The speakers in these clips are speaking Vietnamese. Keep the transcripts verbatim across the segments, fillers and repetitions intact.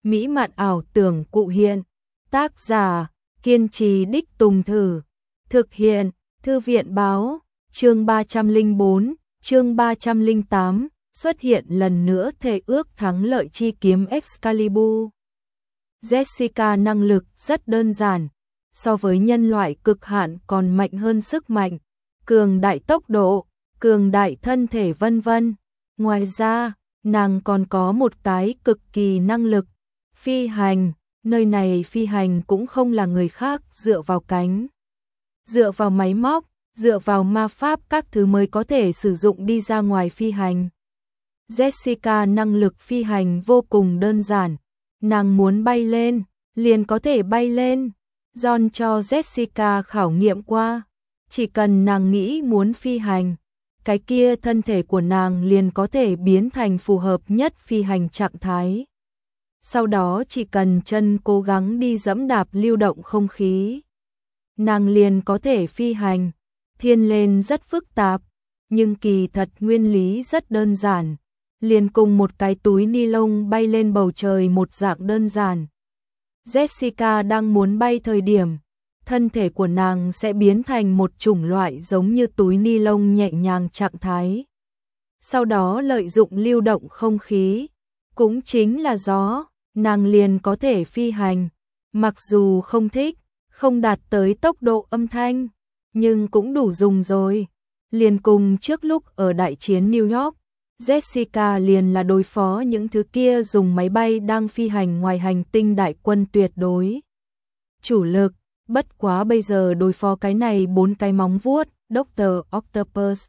mỹ mạn ảo tưởng cụ hiện. Tác giả, kiên trì đích tùng thử. Thực hiện, Thư viện báo, chương ba trăm lẻ bốn, chương ba trăm lẻ tám, xuất hiện lần nữa thề ước thắng lợi chi kiếm Excalibur. Jessica năng lực rất đơn giản, so với nhân loại cực hạn còn mạnh hơn sức mạnh, cường đại tốc độ, cường đại thân thể vân vân. Ngoài ra, nàng còn có một cái cực kỳ năng lực, phi hành, nơi này phi hành cũng không là người khác dựa vào cánh, dựa vào máy móc, dựa vào ma pháp các thứ mới có thể sử dụng đi ra ngoài phi hành. Jessica năng lực phi hành vô cùng đơn giản, nàng muốn bay lên, liền có thể bay lên. John cho Jessica khảo nghiệm qua, chỉ cần nàng nghĩ muốn phi hành, cái kia thân thể của nàng liền có thể biến thành phù hợp nhất phi hành trạng thái. Sau đó chỉ cần chân cố gắng đi dẫm đạp lưu động không khí, nàng liền có thể phi hành. Thiên lên rất phức tạp, nhưng kỳ thật nguyên lý rất đơn giản, liền cùng một cái túi ni lông bay lên bầu trời một dạng đơn giản. Jessica đang muốn bay thời điểm, thân thể của nàng sẽ biến thành một chủng loại giống như túi ni lông nhẹ nhàng trạng thái. Sau đó lợi dụng lưu động không khí, cũng chính là gió, nàng liền có thể phi hành. Mặc dù không thích, không đạt tới tốc độ âm thanh, nhưng cũng đủ dùng rồi. Liền cùng trước lúc ở đại chiến New York, Jessica liền là đối phó những thứ kia dùng máy bay đang phi hành ngoài hành tinh đại quân tuyệt đối chủ lực, bất quá bây giờ đối phó cái này bốn cái móng vuốt, doctor Octopus.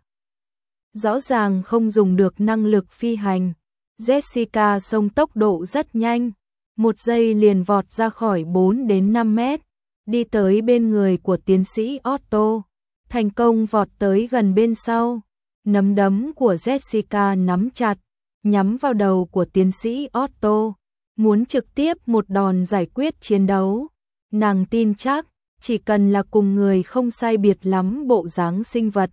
Rõ ràng không dùng được năng lực phi hành, Jessica xông tốc độ rất nhanh, một giây liền vọt ra khỏi bốn đến năm mét, đi tới bên người của tiến sĩ Otto, thành công vọt tới gần bên sau. Nắm đấm của Jessica nắm chặt, nhắm vào đầu của tiến sĩ Otto, muốn trực tiếp một đòn giải quyết chiến đấu. Nàng tin chắc, chỉ cần là cùng người không sai biệt lắm bộ dáng sinh vật,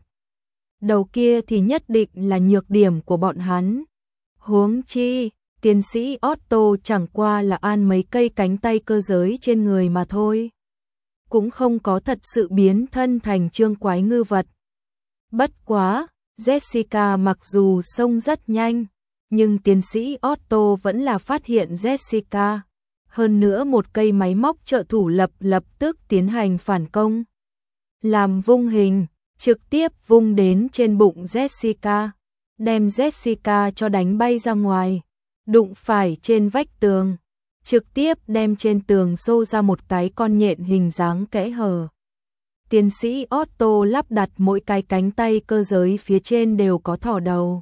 đầu kia thì nhất định là nhược điểm của bọn hắn. Huống chi, tiến sĩ Otto chẳng qua là an mấy cây cánh tay cơ giới trên người mà thôi, cũng không có thật sự biến thân thành trương quái ngư vật. Bất quá, Jessica mặc dù xông rất nhanh, nhưng tiến sĩ Otto vẫn là phát hiện Jessica. Hơn nữa một cây máy móc trợ thủ lập lập tức tiến hành phản công. Làm vung hình, trực tiếp vung đến trên bụng Jessica, đem Jessica cho đánh bay ra ngoài, đụng phải trên vách tường, trực tiếp đem trên tường xô ra một cái con nhện hình dáng kẽ hở. Tiến sĩ Otto lắp đặt mỗi cái cánh tay cơ giới phía trên đều có thỏ đầu,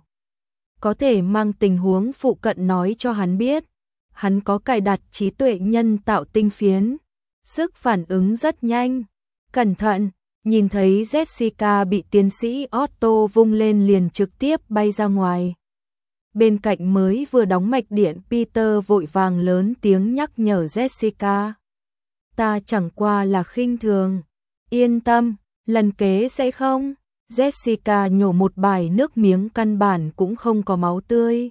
có thể mang tình huống phụ cận nói cho hắn biết. Hắn có cài đặt trí tuệ nhân tạo tinh phiến, sức phản ứng rất nhanh. Cẩn thận, nhìn thấy Jessica bị tiến sĩ Otto vung lên liền trực tiếp bay ra ngoài. Bên cạnh mới vừa đóng mạch điện Peter vội vàng lớn tiếng nhắc nhở Jessica. Ta chẳng qua là khinh thường. Yên tâm, lần kế sẽ không. Jessica nhổ một bài nước miếng căn bản cũng không có máu tươi.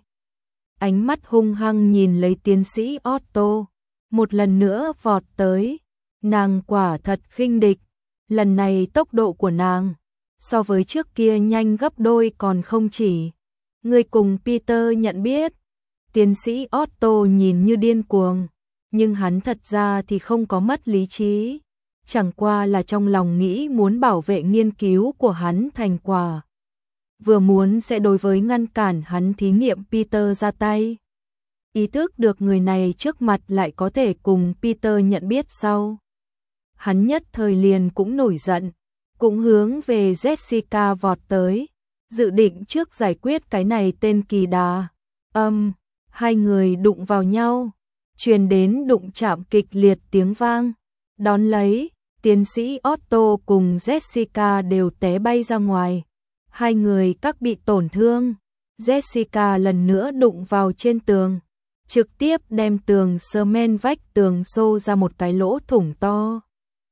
Ánh mắt hung hăng nhìn lấy tiến sĩ Otto, một lần nữa vọt tới. Nàng quả thật khinh địch, lần này tốc độ của nàng so với trước kia nhanh gấp đôi còn không chỉ. Người cùng Peter nhận biết. Tiến sĩ Otto nhìn như điên cuồng, nhưng hắn thật ra thì không có mất lý trí, chẳng qua là trong lòng nghĩ muốn bảo vệ nghiên cứu của hắn thành quả, vừa muốn sẽ đối với ngăn cản hắn thí nghiệm Peter ra tay. Ý thức được người này trước mặt lại có thể cùng Peter nhận biết sau, hắn nhất thời liền cũng nổi giận, cũng hướng về Jessica vọt tới, dự định trước giải quyết cái này tên kỳ đà. Âm, um, hai người đụng vào nhau, truyền đến đụng chạm kịch liệt tiếng vang, đón lấy, tiến sĩ Otto cùng Jessica đều té bay ra ngoài. Hai người các bị tổn thương, Jessica lần nữa đụng vào trên tường, trực tiếp đem tường cement vách tường xô ra một cái lỗ thủng to.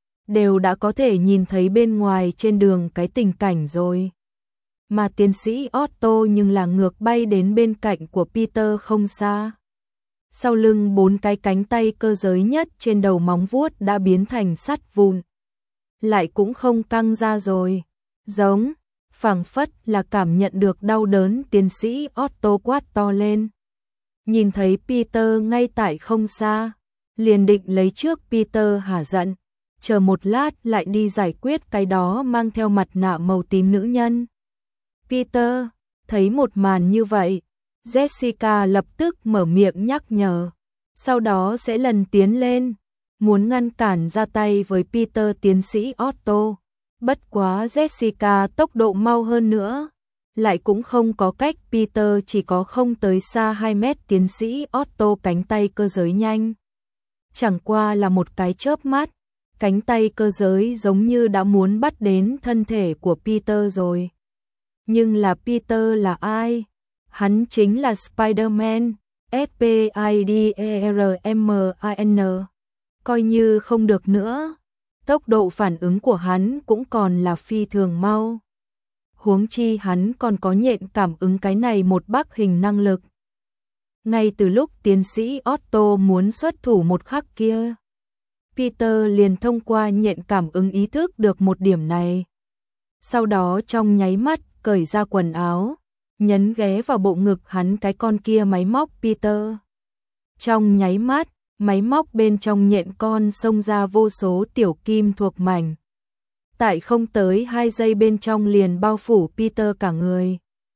Đều đã có thể nhìn thấy bên ngoài trên đường cái tình cảnh rồi. Mà tiến sĩ Otto nhưng là ngược bay đến bên cạnh của Peter không xa. sau lưng bốn cái cánh tay cơ giới nhất trên đầu móng vuốt đã biến thành sắt vụn. Lại cũng không căng ra rồi. Giống, phảng phất là cảm nhận được đau đớn, tiến sĩ Otto quát to lên. Nhìn thấy Peter ngay tại không xa, liền định lấy trước Peter hả giận, chờ một lát lại đi giải quyết cái đó mang theo mặt nạ màu tím nữ nhân. Peter, thấy một màn như vậy, Jessica lập tức mở miệng nhắc nhở, sau đó sẽ lần tiến lên, muốn ngăn cản ra tay với Peter tiến sĩ Otto. Bất quá Jessica tốc độ mau hơn nữa, lại cũng không có cách, Peter chỉ có không tới xa hai mét, tiến sĩ Otto cánh tay cơ giới nhanh. Chẳng qua là một cái chớp mắt, cánh tay cơ giới giống như đã muốn bắt đến thân thể của Peter rồi. Nhưng là Peter là ai? Hắn chính là Spider-Man, S P I D E R M A N. Coi như không được nữa, tốc độ phản ứng của hắn cũng còn là phi thường mau. Huống chi hắn còn có nhện cảm ứng, cái này một bắc hình năng lực. Ngay từ lúc tiến sĩ Otto muốn xuất thủ một khắc kia, Peter liền thông qua nhện cảm ứng ý thức được một điểm này. Sau đó trong nháy mắt cởi ra quần áo, nhấn ghé vào bộ ngực hắn cái con kia máy móc Peter. Trong nháy mắt, máy móc bên trong nhện con xông ra vô số tiểu kim thuộc mảnh. Tại không tới hai giây bên trong liền bao phủ Peter cả người,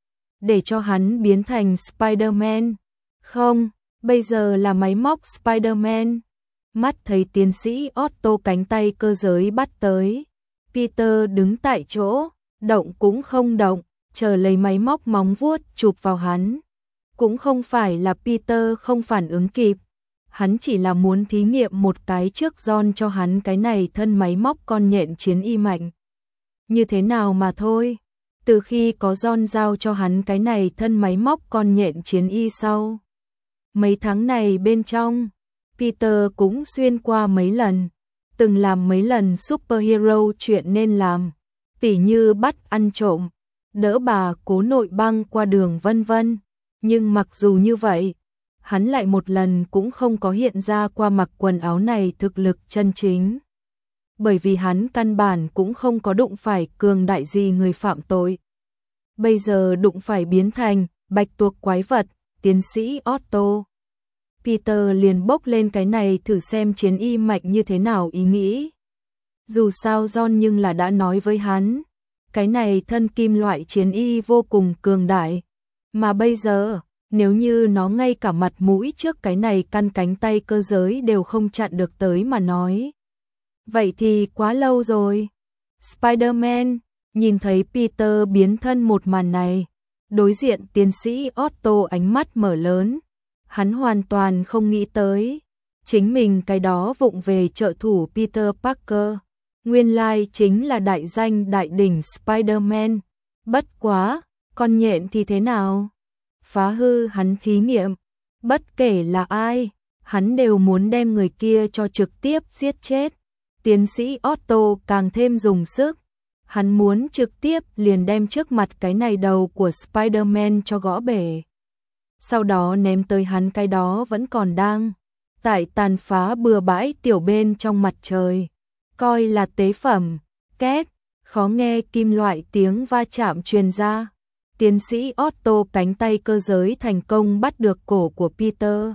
để cho hắn biến thành Spider-Man. Không, bây giờ là máy móc Spider-Man. Mắt thấy tiến sĩ Otto cánh tay cơ giới bắt tới, Peter đứng tại chỗ, động cũng không động, chờ lấy máy móc móng vuốt chụp vào hắn. Cũng không phải là Peter không phản ứng kịp, hắn chỉ là muốn thí nghiệm một cái trước John cho hắn cái này thân máy móc con nhện chiến y mạnh như thế nào mà thôi. Từ khi có John giao cho hắn cái này thân máy móc con nhện chiến y sau, mấy tháng này bên trong, Peter cũng xuyên qua mấy lần, từng làm mấy lần superhero chuyện nên làm, tỉ như bắt ăn trộm, đỡ bà cố nội băng qua đường vân vân. Nhưng mặc dù như vậy, hắn lại một lần cũng không có hiện ra qua mặc quần áo này thực lực chân chính. Bởi vì hắn căn bản cũng không có đụng phải cường đại gì người phạm tội. Bây giờ đụng phải biến thành bạch tuộc quái vật, tiến sĩ Otto. Peter liền bốc lên cái này thử xem chiến y mạnh như thế nào ý nghĩ. Dù sao John nhưng là đã nói với hắn, cái này thân kim loại chiến y vô cùng cường đại. Mà bây giờ, nếu như nó ngay cả mặt mũi trước cái này căn cánh tay cơ giới đều không chặn được tới mà nói, vậy thì quá lâu rồi. Spider-Man, nhìn thấy Peter biến thân một màn này, đối diện tiến sĩ Otto ánh mắt mở lớn. Hắn hoàn toàn không nghĩ tới, chính mình cái đó vụng về trợ thủ Peter Parker, nguyên lai chính là đại danh đại đỉnh Spider-Man. Bất quá, con nhện thì thế nào? Phá hư hắn thí nghiệm, bất kể là ai, hắn đều muốn đem người kia cho trực tiếp giết chết. Tiến sĩ Otto càng thêm dùng sức, hắn muốn trực tiếp liền đem trước mặt cái này đầu của Spider-Man cho gõ bể. Sau đó ném tới hắn cái đó vẫn còn đang tại tàn phá bừa bãi tiểu bên trong mặt trời, coi là tế phẩm. Két, khó nghe kim loại tiếng va chạm truyền ra. Tiến sĩ Otto cánh tay cơ giới thành công bắt được cổ của Peter.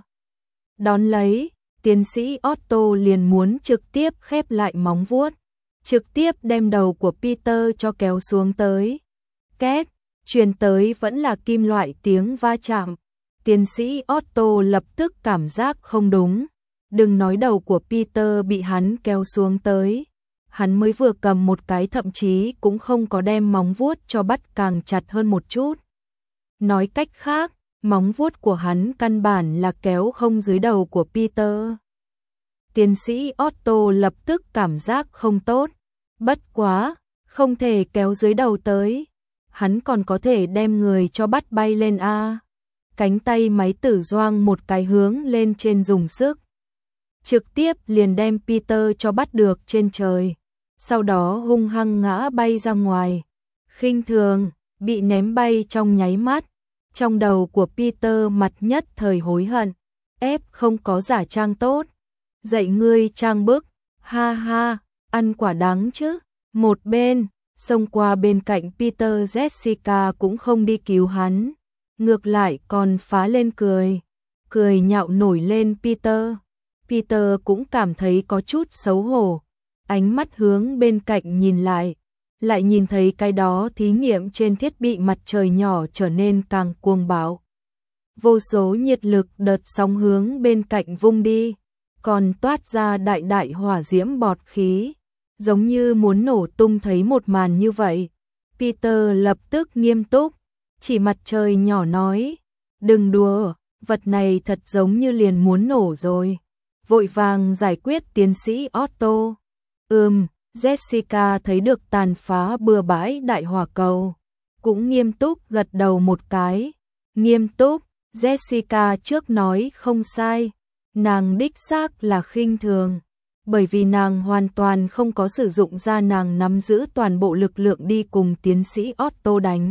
Đón lấy, tiến sĩ Otto liền muốn trực tiếp khép lại móng vuốt, trực tiếp đem đầu của Peter cho kéo xuống tới. Két, truyền tới vẫn là kim loại tiếng va chạm. Tiến sĩ Otto lập tức cảm giác không đúng, đừng nói đầu của Peter bị hắn kéo xuống tới, hắn mới vừa cầm một cái thậm chí cũng không có đem móng vuốt cho bắt càng chặt hơn một chút. Nói cách khác, móng vuốt của hắn căn bản là kéo không dưới đầu của Peter. Tiến sĩ Otto lập tức cảm giác không tốt, bất quá, không thể kéo dưới đầu tới, hắn còn có thể đem người cho bắt bay lên a. Cánh tay máy tử doang một cái hướng lên trên dùng sức, trực tiếp liền đem Peter cho bắt được trên trời, sau đó hung hăng ngã bay ra ngoài, khinh thường, bị ném bay trong nháy mắt. Trong đầu của Peter mặt nhất thời hối hận, ép không có giả trang tốt. Dạy ngươi trang bức, ha ha, ăn quả đắng chứ. Một bên, xông qua bên cạnh Peter, Jessica cũng không đi cứu hắn. Ngược lại còn phá lên cười. Cười nhạo nổi lên Peter. Peter cũng cảm thấy có chút xấu hổ. Ánh mắt hướng bên cạnh nhìn lại. Lại nhìn thấy cái đó thí nghiệm trên thiết bị mặt trời nhỏ trở nên càng cuồng bạo. Vô số nhiệt lực đợt sóng hướng bên cạnh vung đi. Còn toát ra đại đại hỏa diễm bọt khí. Giống như muốn nổ tung thấy một màn như vậy. Peter lập tức nghiêm túc. Chỉ mặt trời nhỏ nói. Đừng đùa, vật này thật giống như liền muốn nổ rồi. Vội vàng giải quyết tiến sĩ Otto. Ừm, Jessica thấy được tàn phá bừa bãi đại hỏa cầu. Cũng nghiêm túc gật đầu một cái. Nghiêm túc, Jessica trước nói không sai. Nàng đích xác là khinh thường. Bởi vì nàng hoàn toàn không có sử dụng ra nàng nắm giữ toàn bộ lực lượng đi cùng tiến sĩ Otto đánh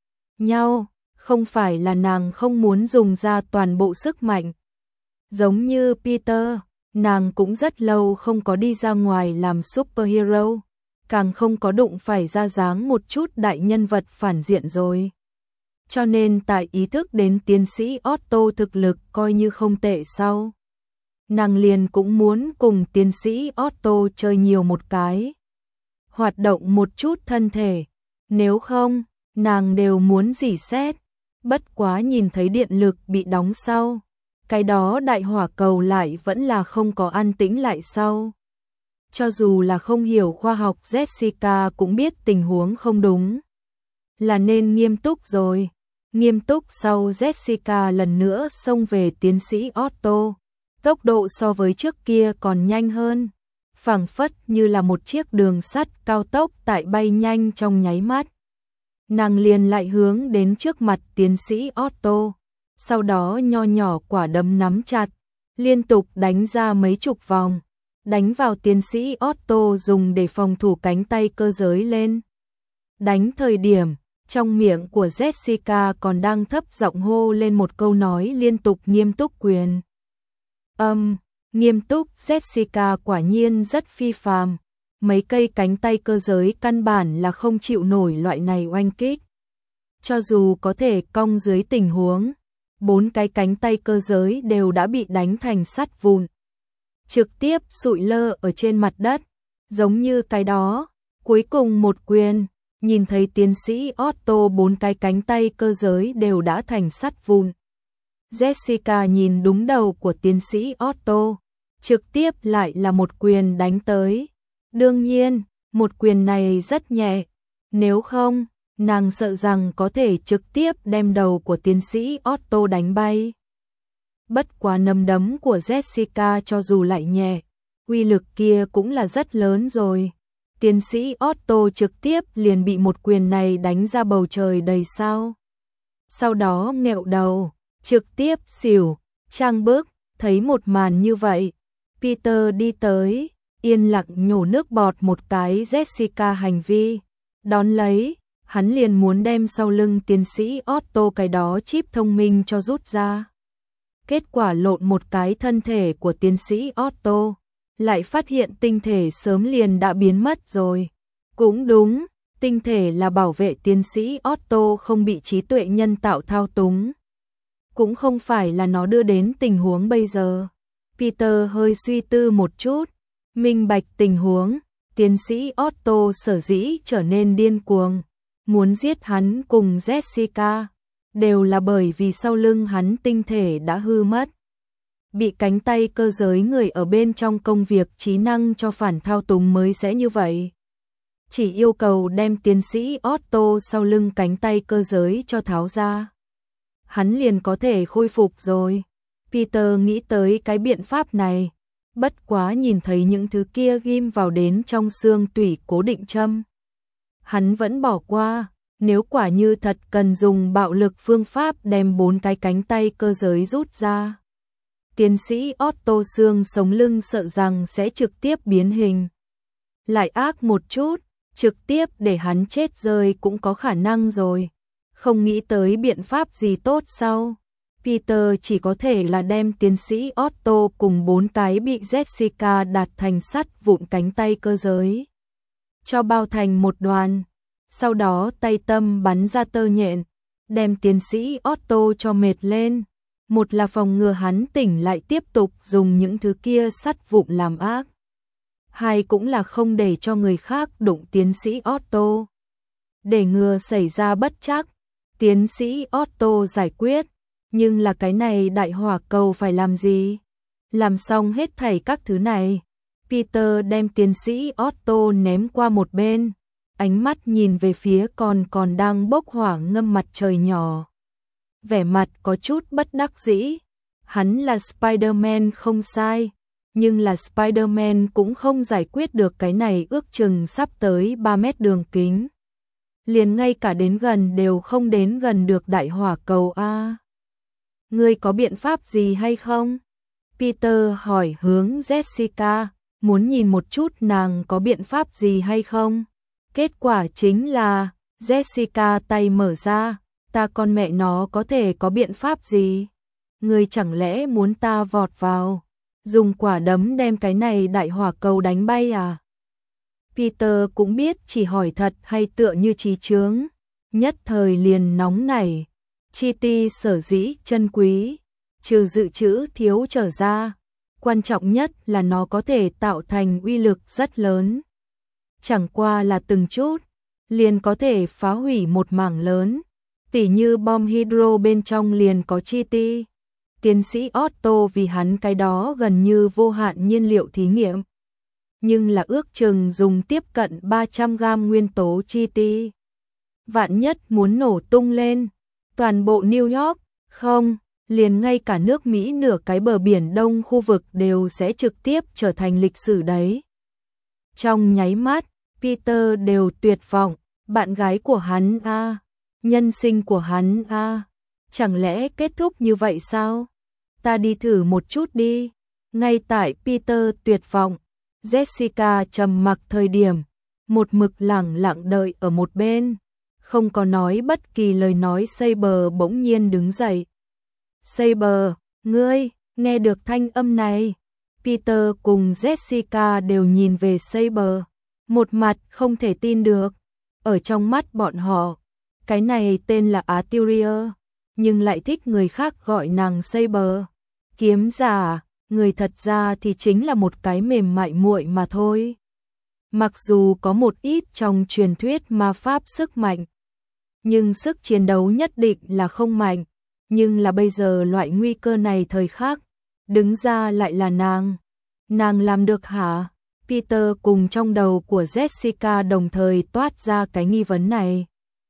nhau. Không phải là nàng không muốn dùng ra toàn bộ sức mạnh. Giống như Peter, nàng cũng rất lâu không có đi ra ngoài làm superhero, càng không có đụng phải ra dáng một chút đại nhân vật phản diện rồi. Cho nên tại ý thức đến tiến sĩ Otto thực lực coi như không tệ sau. Nàng liền cũng muốn cùng tiến sĩ Otto chơi nhiều một cái. Hoạt động một chút thân thể. Nếu không, nàng đều muốn rỉ sét. Bất quá nhìn thấy điện lực bị đóng sau. Cái đó đại hỏa cầu lại vẫn là không có an tĩnh lại sau. Cho dù là không hiểu khoa học, Jessica cũng biết tình huống không đúng. Là nên nghiêm túc rồi. Nghiêm túc sau, Jessica lần nữa xông về tiến sĩ Otto. Tốc độ so với trước kia còn nhanh hơn. Phảng phất như là một chiếc đường sắt cao tốc tại bay nhanh trong nháy mắt. Nàng liền lại hướng đến trước mặt tiến sĩ Otto. Sau đó nho nhỏ quả đấm nắm chặt. Liên tục đánh ra mấy chục vòng. Đánh vào tiến sĩ Otto dùng để phòng thủ cánh tay cơ giới lên. Đánh thời điểm, trong miệng của Jessica còn đang thấp giọng hô lên một câu nói liên tục nghiêm túc quyền. Âm, um, nghiêm túc, Jessica quả nhiên rất phi phàm. Mấy cây cánh tay cơ giới căn bản là không chịu nổi loại này oanh kích. Cho dù có thể cong dưới tình huống, bốn cái cánh tay cơ giới đều đã bị đánh thành sắt vụn. Trực tiếp sụi lơ ở trên mặt đất, giống như cái đó. Cuối cùng một quyền, nhìn thấy tiến sĩ Otto bốn cái cánh tay cơ giới đều đã thành sắt vụn. Jessica nhìn đúng đầu của tiến sĩ Otto, trực tiếp lại là một quyền đánh tới. Đương nhiên, một quyền này rất nhẹ, nếu không, nàng sợ rằng có thể trực tiếp đem đầu của tiến sĩ Otto đánh bay. Bất quá nắm đấm của Jessica cho dù lại nhẹ, uy lực kia cũng là rất lớn rồi. Tiến sĩ Otto trực tiếp liền bị một quyền này đánh ra bầu trời đầy sao. Sau đó nghẹo đầu, trực tiếp xỉu, trang bức, thấy một màn như vậy. Peter đi tới, yên lặng nhổ nước bọt một cái Jessica hành vi. Đón lấy, hắn liền muốn đem sau lưng tiến sĩ Otto cái đó chip thông minh cho rút ra. Kết quả lộn một cái thân thể của tiến sĩ Otto, lại phát hiện tinh thể sớm liền đã biến mất rồi. Cũng đúng, tinh thể là bảo vệ tiến sĩ Otto không bị trí tuệ nhân tạo thao túng. Cũng không phải là nó đưa đến tình huống bây giờ. Peter hơi suy tư một chút, minh bạch tình huống, tiến sĩ Otto sở dĩ trở nên điên cuồng, muốn giết hắn cùng Jessica, đều là bởi vì sau lưng hắn tinh thể đã hư mất. Bị cánh tay cơ giới người ở bên trong công việc trí năng cho phản thao túng mới sẽ như vậy. Chỉ yêu cầu đem tiến sĩ Otto sau lưng cánh tay cơ giới cho tháo ra, hắn liền có thể khôi phục rồi. Peter nghĩ tới cái biện pháp này, bất quá nhìn thấy những thứ kia ghim vào đến trong xương tủy cố định châm. Hắn vẫn bỏ qua, nếu quả như thật cần dùng bạo lực phương pháp đem bốn cái cánh tay cơ giới rút ra. Tiến sĩ Otto xương sống lưng sợ rằng sẽ trực tiếp biến hình. Lại ác một chút, trực tiếp để hắn chết rơi cũng có khả năng rồi. Không nghĩ tới biện pháp gì tốt sao? Peter chỉ có thể là đem tiến sĩ Otto cùng bốn cái bị Jessica đạt thành sắt vụn cánh tay cơ giới cho bao thành một đoàn, sau đó tay tâm bắn ra tơ nhện, đem tiến sĩ Otto cho mệt lên. Một là phòng ngừa hắn tỉnh lại tiếp tục dùng những thứ kia sắt vụn làm ác. Hai cũng là không để cho người khác đụng tiến sĩ Otto. Để ngừa xảy ra bất trắc, tiến sĩ Otto giải quyết, nhưng là cái này đại hỏa cầu phải làm gì? Làm xong hết thảy các thứ này, Peter đem tiến sĩ Otto ném qua một bên, ánh mắt nhìn về phía còn còn đang bốc hỏa ngâm mặt trời nhỏ. Vẻ mặt có chút bất đắc dĩ, hắn là Spider-Man không sai, nhưng là Spider-Man cũng không giải quyết được cái này ước chừng sắp tới ba mét đường kính. Liền ngay cả đến gần đều không đến gần được đại hỏa cầu a. Ngươi có biện pháp gì hay không? Peter hỏi hướng Jessica, muốn nhìn một chút nàng có biện pháp gì hay không? Kết quả chính là, Jessica tay mở ra, ta con mẹ nó có thể có biện pháp gì? Ngươi chẳng lẽ muốn ta vọt vào, dùng quả đấm đem cái này đại hỏa cầu đánh bay à? Peter cũng biết chỉ hỏi thật hay tựa như trí chướng, nhất thời liền nóng nảy. Chi ti sở dĩ chân quý, trừ dự trữ thiếu trở ra, quan trọng nhất là nó có thể tạo thành uy lực rất lớn. Chẳng qua là từng chút, liền có thể phá hủy một mảng lớn, tỉ như bom hydro bên trong liền có chi ti. Tiến sĩ Otto vì hắn cái đó gần như vô hạn nhiên liệu thí nghiệm, nhưng là ước chừng dùng tiếp cận ba trăm gam nguyên tố chi ti. Vạn nhất muốn nổ tung lên, toàn bộ New York, không, liền ngay cả nước Mỹ nửa cái bờ biển Đông khu vực đều sẽ trực tiếp trở thành lịch sử đấy. Trong nháy mắt, Peter đều tuyệt vọng, bạn gái của hắn a, nhân sinh của hắn a, chẳng lẽ kết thúc như vậy sao? Ta đi thử một chút đi. Ngay tại Peter tuyệt vọng, Jessica trầm mặc thời điểm, một mực lẳng lặng đợi ở một bên, không có nói bất kỳ lời nói. Saber bỗng nhiên đứng dậy. Saber, ngươi, nghe được thanh âm này. Peter cùng Jessica đều nhìn về Saber, một mặt không thể tin được. Ở trong mắt bọn họ, cái này tên là Arthurian, nhưng lại thích người khác gọi nàng Saber. Kiếm giả, người thật ra thì chính là một cái mềm mại muội mà thôi. Mặc dù có một ít trong truyền thuyết ma pháp sức mạnh, nhưng sức chiến đấu nhất định là không mạnh. Nhưng là bây giờ loại nguy cơ này thời khắc, đứng ra lại là nàng. Nàng làm được hả? Peter cùng trong đầu của Jessica đồng thời toát ra cái nghi vấn này.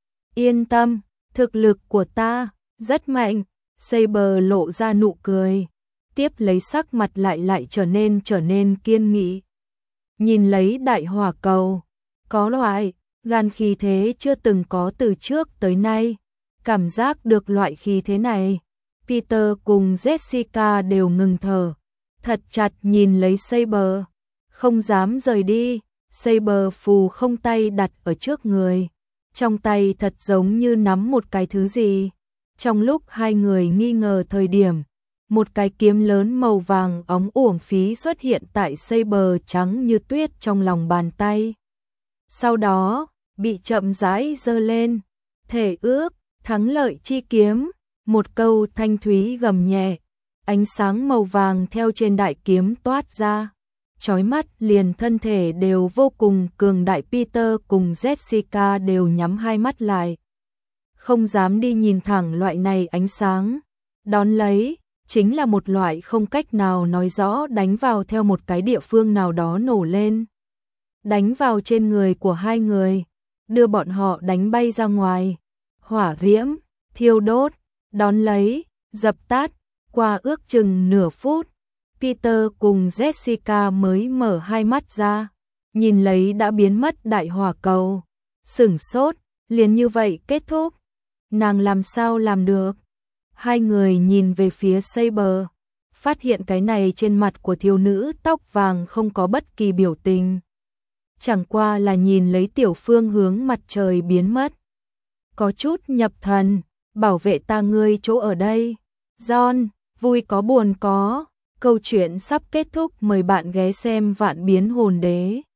Yên tâm, thực lực của ta rất mạnh. Saber lộ ra nụ cười, tiếp lấy sắc mặt lại lại trở nên trở nên kiên nghị. Nhìn lấy đại hỏa cầu, có loại gan khí thế chưa từng có từ trước tới nay. Cảm giác được loại khí thế này, Peter cùng Jessica đều ngừng thở, thật chặt nhìn lấy Saber, không dám rời đi. Saber phù không tay đặt ở trước người, trong tay thật giống như nắm một cái thứ gì. Trong lúc hai người nghi ngờ thời điểm, một cái kiếm lớn màu vàng óng uổng phí xuất hiện tại Saber trắng như tuyết trong lòng bàn tay. Sau đó, bị chậm rãi giơ lên, thể ước, thắng lợi chi kiếm, một câu thanh thúy gầm nhẹ, ánh sáng màu vàng theo trên đại kiếm toát ra, chói mắt liền thân thể đều vô cùng cường đại. Peter cùng Jessica đều nhắm hai mắt lại, không dám đi nhìn thẳng loại này ánh sáng, đón lấy, chính là một loại không cách nào nói rõ đánh vào theo một cái địa phương nào đó nổ lên. Đánh vào trên người của hai người, đưa bọn họ đánh bay ra ngoài. Hỏa diễm, thiêu đốt, đón lấy, dập tắt, qua ước chừng nửa phút, Peter cùng Jessica mới mở hai mắt ra, nhìn lấy đã biến mất đại hỏa cầu, sửng sốt, liền như vậy kết thúc. Nàng làm sao làm được? Hai người nhìn về phía Saber, phát hiện cái này trên mặt của thiếu nữ tóc vàng không có bất kỳ biểu tình. Chẳng qua là nhìn lấy tiểu phương hướng mặt trời biến mất. Có chút nhập thần, bảo vệ ta ngươi chỗ ở đây. John, vui có buồn có. Câu chuyện sắp kết thúc, mời bạn ghé xem Vạn Biến Hồn Đế.